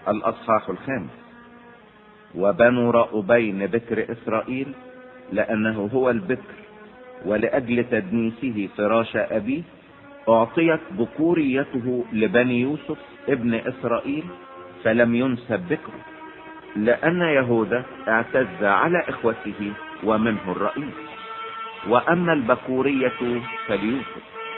الأصحاح 5. وبنو رأوبين بكر إسرائيل، لأنه هو البكر ولأجل تدنيسه فراش أبيه، أعطيت بكوريته لبني يوسف ابن إسرائيل، فلم ينسب بكره، لأن يهوذا اعتز على إخوته ومنه الرئيس. وأما البكورية فليوسف.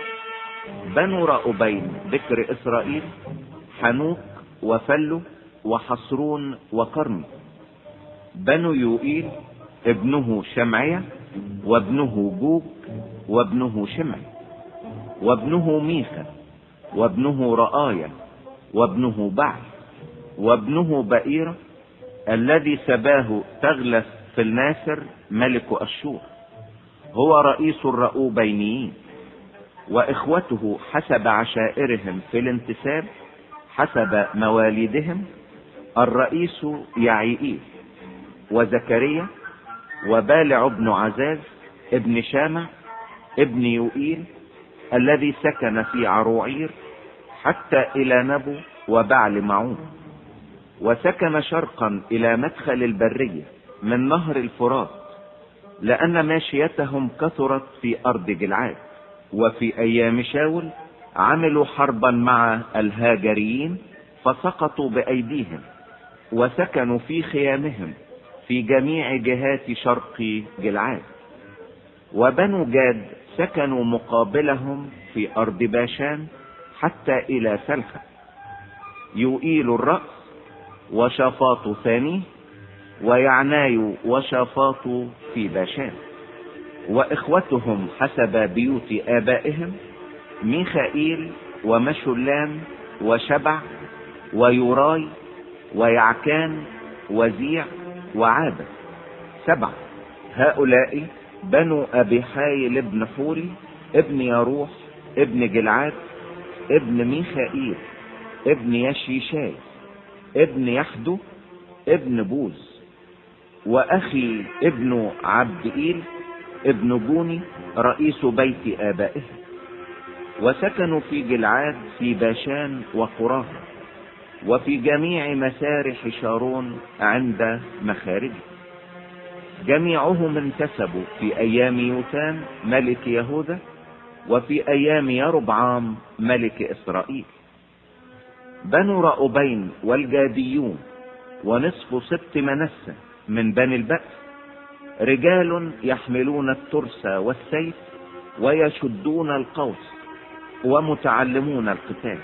بنو رأوبين بكر إسرائيل: حنوك وفلو وحصرون وقرمي. بنو يوئيل: ابنه شمعية وابنه جوج وابنه شمعي وابنه ميخا وابنه رآية وابنه بعل وابنه بئيرة الذي سباه تغلس في الناسر ملك أشور، هو رئيس الرأوبينيين. وإخوته حسب عشائرهم في الانتساب حسب مواليدهم: الرئيس يعيئيل وزكريا وبالع ابن عزاز ابن شامع ابن يوئيل الذي سكن في عروعير حتى إلى نبو وبعل معون، وسكن شرقا إلى مدخل البرية من نهر الفرات، لأن ماشيتهم كثرت في أرض جلعاد. وفي أيام شاول عملوا حربا مع الهاجريين فسقطوا بأيديهم، وسكنوا في خيامهم في جميع جهات شرق جلعاد. وبنو جاد سكنوا مقابلهم في أرض باشان حتى إلى سلخة. يوئيل الرأس وشافاط ثانيه، ويعناي وشافاط في باشان. وإخوتهم حسب بيوت آبائهم: ميخائيل ومشلام وشبع ويوراي ويعكان وزيع وعابة، 7. هؤلاء بنو أبي حايل ابن حوري ابن يروح ابن جلعاد ابن ميخائيل ابن يشيشاي ابن يحدو ابن بوز. وأخي ابن عبدئيل ابن بوني رئيس بيت آبائهم. وسكنوا في جلعاد في باشان وقراها، وفي جميع مسارح شارون عند مخارجه. جميعهم انتسبوا في أيام يوتام ملك يهوذا وفي أيام يربعام ملك إسرائيل. بنو رأوبين والجاديون ونصف سبط منسى من بني البأس: رجال يحملون الترس والسيف ويشدون القوس ومتعلمون القتال،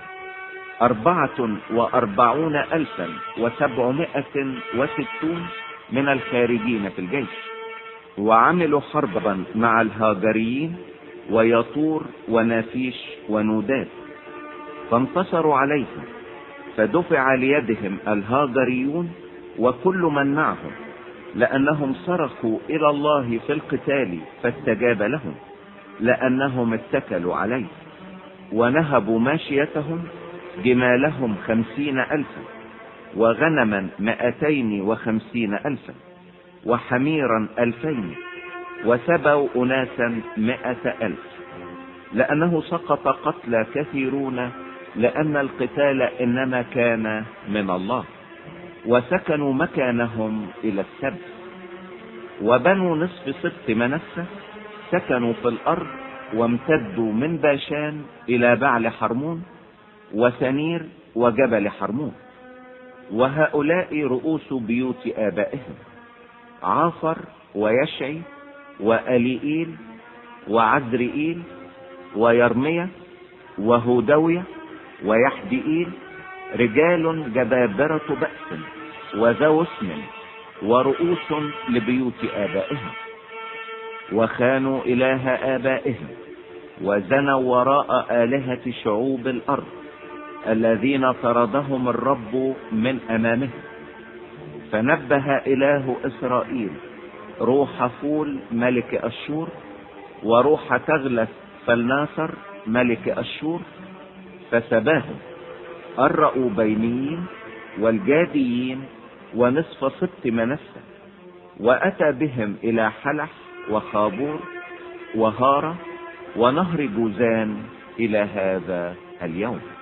44,760 من الخارجين في الجيش. وعملوا حربا مع الهاجريين ويطور ونافيش ونوداد، فانتصروا عليهم، فدفع ليدهم الهاجريون وكل من معهم، لأنهم صرخوا إلى الله في القتال فاستجاب لهم، لأنهم اتكلوا عليه. ونهبوا ماشيتهم: جمالهم 50,000 وغنما 250,000 وحميرا 2000، وسبوا أناسا 100,000، لأنه سقط قتلى كثيرون، لأن القتال إنما كان من الله. وسكنوا مكانهم إلى السبت. وبنو نصف سبط منسى سكنوا في الأرض، وامتدوا من باشان إلى بعل حرمون وسنير وجبل حرمون. وهؤلاء رؤوس بيوت آبائهم: عافر ويشعي وأليئيل وعزرئيل ويرمية وهودوية ويحدئيل، رجال جبابرة بأس وذو اسم ورؤوس لبيوت آبائهم. وخانوا إله آبائهم وزنوا وراء آلهة شعوب الأرض الذين طردهم الرب من أمامهم. فنبه إله إسرائيل روح فول ملك أشور وروح تغلس فالناصر ملك أشور، فسباهم الرأوبينيين والجاديين ونصف سبط منسى، وأتى بهم إلى حلح وخابور وهارة ونهر جوزان إلى هذا اليوم.